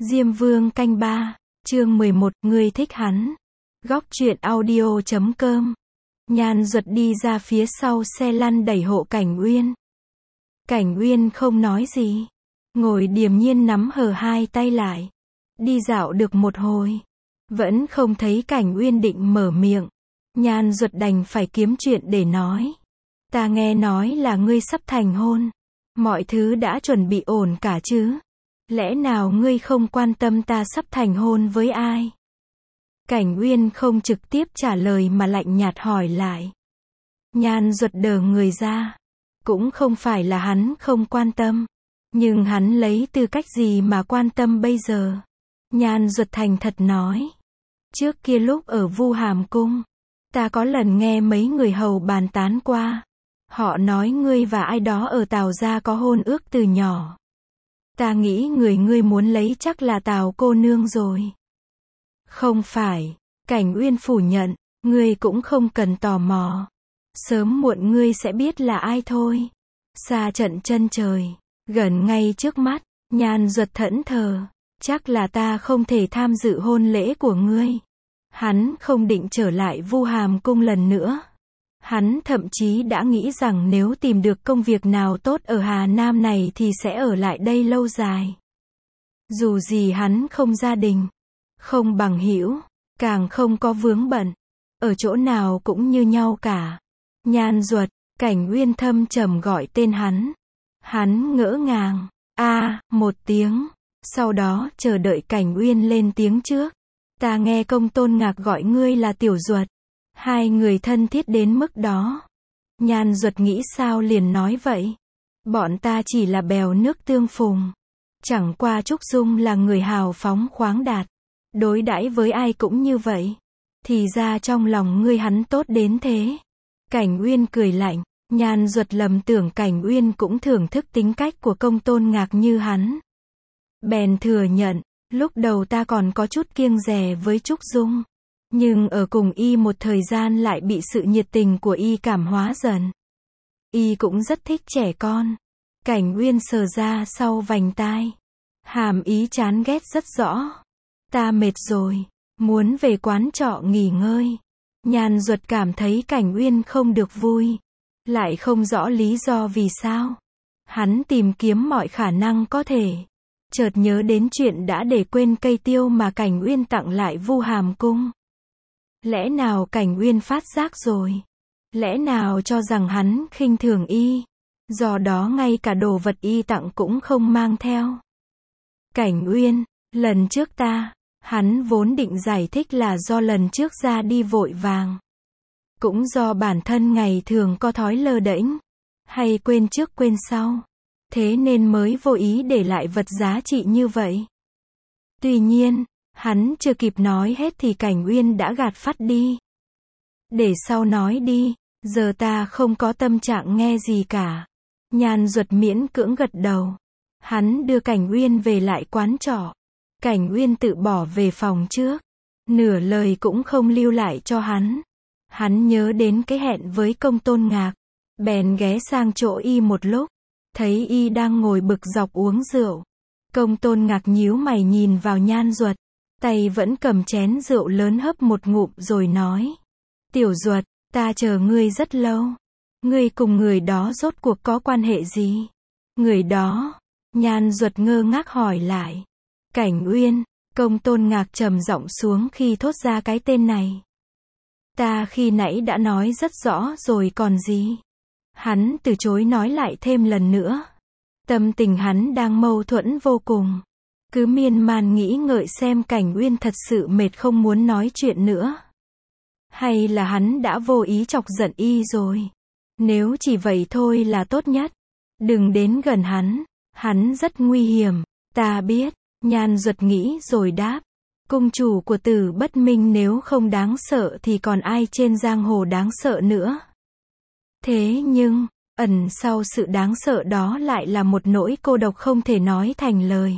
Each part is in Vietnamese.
Diêm Vương canh 3, chương 11, ngươi thích hắn. Góc truyện audio.com. Nhan Duật đi ra phía sau xe lăn đẩy hộ Cảnh Uyên. Cảnh Uyên không nói gì, ngồi điềm nhiên nắm hờ hai tay lại. Đi dạo được một hồi, vẫn không thấy Cảnh Uyên định mở miệng. Nhan Duật đành phải kiếm chuyện để nói. Ta nghe nói là ngươi sắp thành hôn. Mọi thứ đã chuẩn bị ổn cả chứ? Lẽ nào ngươi không quan tâm ta sắp thành hôn với ai? Cảnh Uyên không trực tiếp trả lời mà lạnh nhạt hỏi lại. Nhan Duật đờ người ra. Cũng không phải là hắn không quan tâm. Nhưng hắn lấy tư cách gì mà quan tâm bây giờ? Nhan Duật thành thật nói. Trước kia lúc ở Vu Hàm Cung, ta có lần nghe mấy người hầu bàn tán qua. Họ nói ngươi và ai đó ở Tào gia có hôn ước từ nhỏ. Ta nghĩ người ngươi muốn lấy chắc là Tào cô nương rồi. Không phải, Cảnh Uyên phủ nhận, ngươi cũng không cần tò mò. Sớm muộn ngươi sẽ biết là ai thôi. Xa trận chân trời, gần ngay trước mắt, Nhan Duật thẫn thờ, chắc là ta không thể tham dự hôn lễ của ngươi. Hắn không định trở lại Vu Hàm Cung lần nữa. Hắn thậm chí đã nghĩ rằng nếu tìm được công việc nào tốt ở Hà Nam này thì sẽ ở lại đây lâu dài. Dù gì hắn không gia đình, không bằng hữu, càng không có vướng bận. Ở chỗ nào cũng như nhau cả. Nhan Duật, Cảnh Uyên thâm trầm gọi tên hắn. Hắn ngỡ ngàng, một tiếng. Sau đó chờ đợi Cảnh Uyên lên tiếng trước. Ta nghe Công Tôn Ngạc gọi ngươi là Tiểu Duật. Hai người thân thiết đến mức đó. Nhan Duật nghĩ sao liền nói vậy. Bọn ta chỉ là bèo nước tương phùng. Chẳng qua Trúc Dung là người hào phóng khoáng đạt. Đối đãi với ai cũng như vậy. Thì ra trong lòng ngươi hắn tốt đến thế. Cảnh Uyên cười lạnh. Nhan Duật lầm tưởng Cảnh Uyên cũng thưởng thức tính cách của Công Tôn Ngạc như hắn. Bèn thừa nhận, lúc đầu ta còn có chút kiêng dè với Trúc Dung. Nhưng ở cùng y một thời gian lại bị sự nhiệt tình của y cảm hóa dần. Y cũng rất thích trẻ con. Cảnh Uyên sờ ra sau vành tai. Hàm ý chán ghét rất rõ. Ta mệt rồi, muốn về quán trọ nghỉ ngơi. Nhan Duật cảm thấy Cảnh Uyên không được vui. Lại không rõ lý do vì sao. Hắn tìm kiếm mọi khả năng có thể. Chợt nhớ đến chuyện đã để quên cây tiêu mà Cảnh Uyên tặng lại Vu Hàm Cung. Lẽ nào Cảnh Uyên phát giác rồi? Lẽ nào cho rằng hắn khinh thường y? Do đó ngay cả đồ vật y tặng cũng không mang theo. Cảnh Uyên, lần trước hắn vốn định giải thích là do lần trước ra đi vội vàng. Cũng do bản thân ngày thường có thói lơ đễnh, hay quên trước quên sau. Thế nên mới vô ý để lại vật giá trị như vậy. Tuy nhiên, hắn chưa kịp nói hết thì Cảnh Uyên đã gạt phắt đi. Để sau nói đi, giờ ta không có tâm trạng nghe gì cả. Nhan Duật miễn cưỡng gật đầu. Hắn đưa Cảnh Uyên về lại quán trọ. Cảnh Uyên tự bỏ về phòng trước. Nửa lời cũng không lưu lại cho hắn. Hắn nhớ đến cái hẹn với Công Tôn Ngạc. Bèn ghé sang chỗ y một lúc. Thấy y đang ngồi bực dọc uống rượu. Công Tôn Ngạc nhíu mày nhìn vào Nhan Duật. Tay vẫn cầm chén rượu lớn hớp một ngụm rồi nói. Tiểu Duật, ta chờ ngươi rất lâu. Ngươi cùng người đó rốt cuộc có quan hệ gì? Người đó? Nhan Duật ngơ ngác hỏi lại. Cảnh Uyên, Công Tôn Ngạc trầm giọng xuống khi thốt ra cái tên này. Ta khi nãy đã nói rất rõ rồi còn gì? Hắn từ chối nói lại thêm lần nữa. Tâm tình hắn đang mâu thuẫn vô cùng. Cứ miên man nghĩ ngợi xem Cảnh Uyên thật sự mệt không muốn nói chuyện nữa. Hay là hắn đã vô ý chọc giận y rồi. Nếu chỉ vậy thôi là tốt nhất. Đừng đến gần hắn rất nguy hiểm. Ta biết, Nhan Duật nghĩ rồi đáp. Cung chủ của Tử Bất Minh nếu không đáng sợ thì còn ai trên giang hồ đáng sợ nữa. Thế nhưng, ẩn sau sự đáng sợ đó lại là một nỗi cô độc không thể nói thành lời.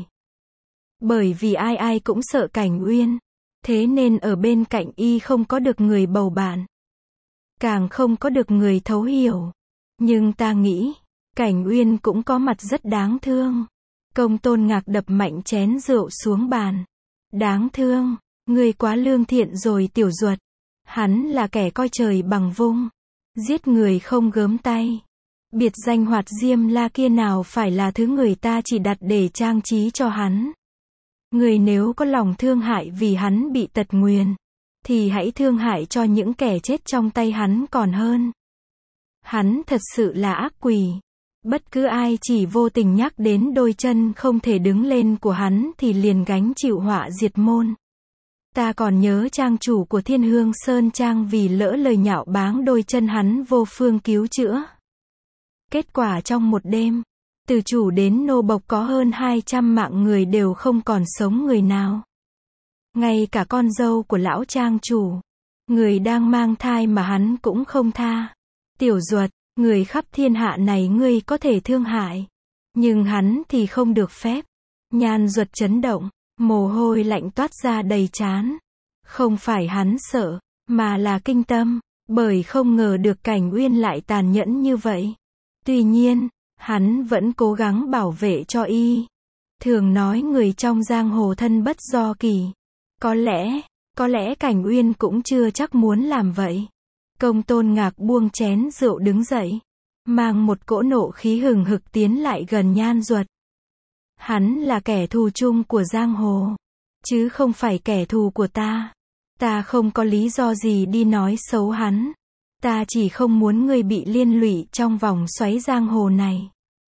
Bởi vì ai ai cũng sợ Cảnh Uyên. Thế nên ở bên cạnh y không có được người bầu bạn. Càng không có được người thấu hiểu. Nhưng ta nghĩ, Cảnh Uyên cũng có mặt rất đáng thương. Công Tôn Ngạc đập mạnh chén rượu xuống bàn. Đáng thương, ngươi quá lương thiện rồi Tiểu Duật. Hắn là kẻ coi trời bằng vung, giết người không gớm tay. Biệt danh Hoạt Diêm La kia nào phải là thứ người ta chỉ đặt để trang trí cho hắn. Người nếu có lòng thương hại vì hắn bị tật nguyền, thì hãy thương hại cho những kẻ chết trong tay hắn còn hơn. Hắn thật sự là ác quỷ. Bất cứ ai chỉ vô tình nhắc đến đôi chân không thể đứng lên của hắn thì liền gánh chịu họa diệt môn. Ta còn nhớ trang chủ của Thiên Hương Sơn Trang vì lỡ lời nhạo báng đôi chân hắn vô phương cứu chữa. Kết quả trong một đêm, từ chủ đến nô bộc có hơn 200 mạng người đều không còn sống người nào. Ngay cả con dâu của lão trang chủ, người đang mang thai mà hắn cũng không tha. Tiểu Duật, người khắp thiên hạ này ngươi có thể thương hại, nhưng hắn thì không được phép. Nhan Duật chấn động, mồ hôi lạnh toát ra đầy trán. Không phải hắn sợ, mà là kinh tâm, bởi không ngờ được Cảnh Uyên lại tàn nhẫn như vậy. Tuy nhiên, hắn vẫn cố gắng bảo vệ cho y. Thường nói người trong giang hồ thân bất do kỳ. Có lẽ Cảnh Uyên cũng chưa chắc muốn làm vậy. Công Tôn Ngạc buông chén rượu đứng dậy, mang một cỗ nộ khí hừng hực tiến lại gần Nhan Duật. Hắn là kẻ thù chung của giang hồ, chứ không phải kẻ thù của ta. Ta không có lý do gì đi nói xấu hắn. Ta chỉ không muốn ngươi bị liên lụy trong vòng xoáy giang hồ này.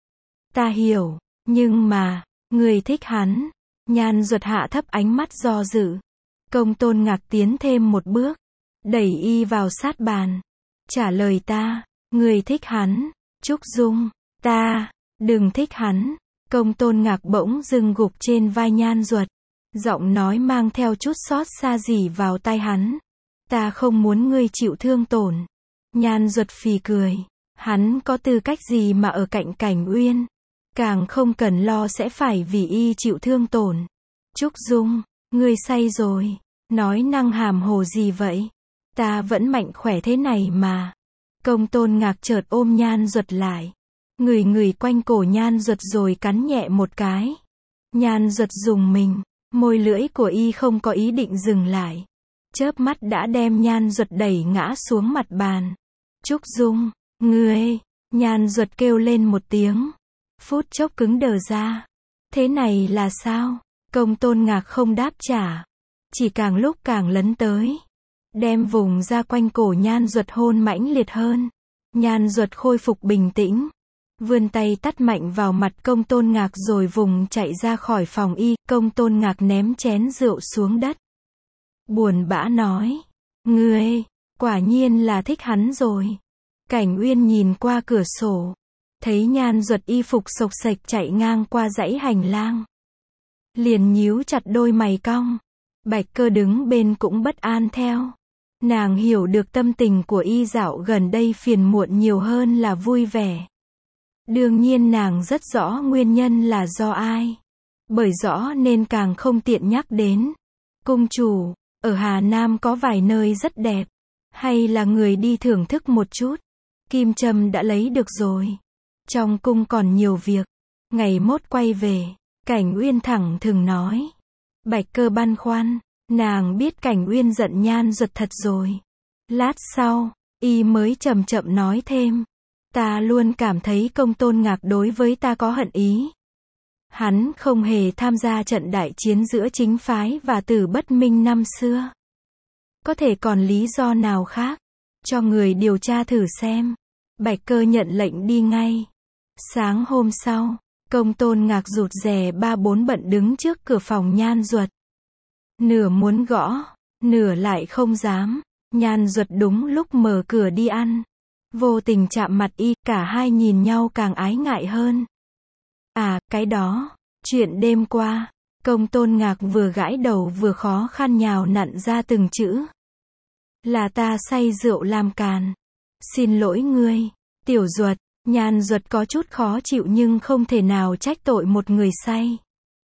Ta hiểu, nhưng mà, ngươi thích hắn. Nhan Duật hạ thấp ánh mắt do dự. Công Tôn Ngạc tiến thêm một bước, đẩy y vào sát bàn. Trả lời ta, ngươi thích hắn. Trúc Dung, ta, đừng thích hắn. Công Tôn Ngạc bỗng dưng gục trên vai Nhan Duật. Giọng nói mang theo chút xót xa rỉ vào tai hắn. Ta không muốn ngươi chịu thương tổn. Nhan Duật phì cười. Hắn có tư cách gì mà ở cạnh Cảnh Uyên. Càng không cần lo sẽ phải vì y chịu thương tổn. Trúc Dung, ngươi say rồi. Nói năng hàm hồ gì vậy? Ta vẫn mạnh khỏe thế này mà. Công Tôn Ngạc chợt ôm Nhan Duật lại. Ngửi quanh cổ Nhan Duật rồi cắn nhẹ một cái. Nhan Duật rùng mình. Môi lưỡi của y không có ý định dừng lại. Chớp mắt đã đem Nhan Duật đẩy ngã xuống mặt bàn. Trúc Dung, ngươi. Nhan Duật kêu lên một tiếng. Phút chốc cứng đờ ra. Thế này là sao? Công Tôn Ngạc không đáp trả. Chỉ càng lúc càng lấn tới. Đem vùng ra quanh cổ Nhan Duật hôn mãnh liệt hơn. Nhan Duật khôi phục bình tĩnh. Vươn tay tát mạnh vào mặt Công Tôn Ngạc rồi vùng chạy ra khỏi phòng y. Công Tôn Ngạc ném chén rượu xuống đất. Buồn bã nói. Ngươi, quả nhiên là thích hắn rồi. Cảnh Uyên nhìn qua cửa sổ. Thấy Nhan Duật y phục xộc xệch chạy ngang qua dãy hành lang. Liền nhíu chặt đôi mày cong. Bạch Cơ đứng bên cũng bất an theo. Nàng hiểu được tâm tình của y dạo gần đây phiền muộn nhiều hơn là vui vẻ. Đương nhiên nàng rất rõ nguyên nhân là do ai. Bởi rõ nên càng không tiện nhắc đến. Cung chủ, ở Hà Nam có vài nơi rất đẹp. Hay là người đi thưởng thức một chút. Kim châm đã lấy được rồi. Trong cung còn nhiều việc. Ngày mốt quay về. Cảnh Uyên thẳng thừng nói. Bạch Cơ băn khoăn. Nàng biết Cảnh Uyên giận Nhan Duật thật rồi. Lát sau, y mới chậm chậm nói thêm. Ta luôn cảm thấy Công Tôn Ngạc đối với ta có hận ý. Hắn không hề tham gia trận đại chiến giữa chính phái và Tử Bất Minh năm xưa. Có thể còn lý do nào khác? Cho người điều tra thử xem. Bạch Cơ nhận lệnh đi ngay. Sáng hôm sau, Công Tôn Ngạc rụt rè ba bốn bận đứng trước cửa phòng Nhan Duật. Nửa muốn gõ, nửa lại không dám. Nhan Duật đúng lúc mở cửa đi ăn. Vô tình chạm mặt y, cả hai nhìn nhau càng ái ngại hơn. À, cái đó, chuyện đêm qua. Công Tôn Ngạc vừa gãi đầu vừa khó khăn nhào nặn ra từng chữ. Là ta say rượu làm càn. Xin lỗi ngươi, Tiểu Duật. Nhan Duật có chút khó chịu nhưng không thể nào trách tội một người say.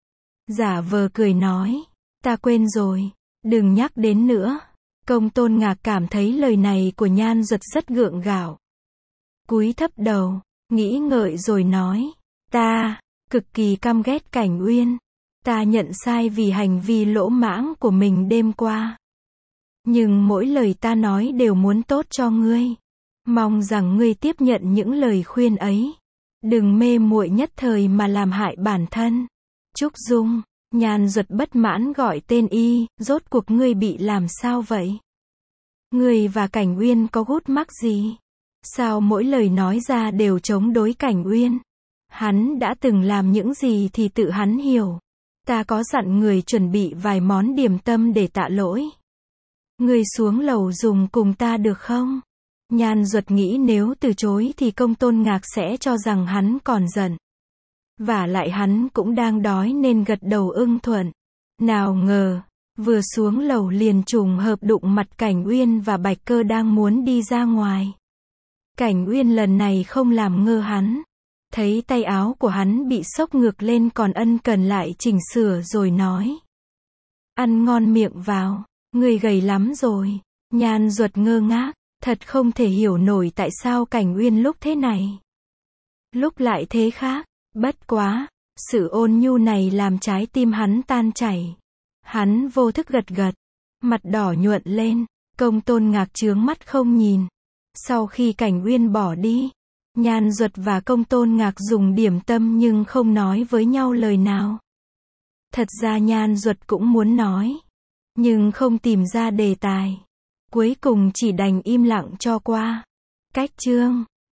Giả vờ cười nói. Ta quên rồi, đừng nhắc đến nữa. Công Tôn Ngạc cảm thấy lời này của Nhan Duật rất gượng gạo. Cúi thấp đầu, nghĩ ngợi rồi nói. cực kỳ căm ghét Cảnh Uyên. Ta nhận sai vì hành vi lỗ mãng của mình đêm qua. Nhưng mỗi lời ta nói đều muốn tốt cho ngươi. Mong rằng ngươi tiếp nhận những lời khuyên ấy. Đừng mê muội nhất thời mà làm hại bản thân. Trúc Dung, Nhan Duật bất mãn gọi tên y, rốt cuộc ngươi bị làm sao vậy? Ngươi và Cảnh Uyên có gút mắc gì? Sao mỗi lời nói ra đều chống đối Cảnh Uyên? Hắn đã từng làm những gì thì tự hắn hiểu. Ta có dặn người chuẩn bị vài món điểm tâm để tạ lỗi. Ngươi xuống lầu dùng cùng ta được không? Nhan Duật nghĩ nếu từ chối thì Công Tôn Ngạc sẽ cho rằng hắn còn giận. Vả lại hắn cũng đang đói nên gật đầu ưng thuận. Nào ngờ, vừa xuống lầu liền trùng hợp đụng mặt Cảnh Uyên và Bạch Cơ đang muốn đi ra ngoài. Cảnh Uyên lần này không làm ngơ hắn. Thấy tay áo của hắn bị xốc ngược lên còn ân cần lại chỉnh sửa rồi nói. Ăn ngon miệng vào, ngươi gầy lắm rồi. Nhan Duật ngơ ngác, thật không thể hiểu nổi tại sao Cảnh Uyên lúc thế này. Lúc lại thế khác, bất quá, sự ôn nhu này làm trái tim hắn tan chảy. Hắn vô thức gật gật, mặt đỏ nhuận lên, Công Tôn Ngạc trướng mắt không nhìn. Sau khi Cảnh Uyên bỏ đi, Nhan Duật và Công Tôn Ngạc dùng điểm tâm nhưng không nói với nhau lời nào. Thật ra Nhan Duật cũng muốn nói, nhưng không tìm ra đề tài. Cuối cùng chỉ đành im lặng cho qua. Cách chương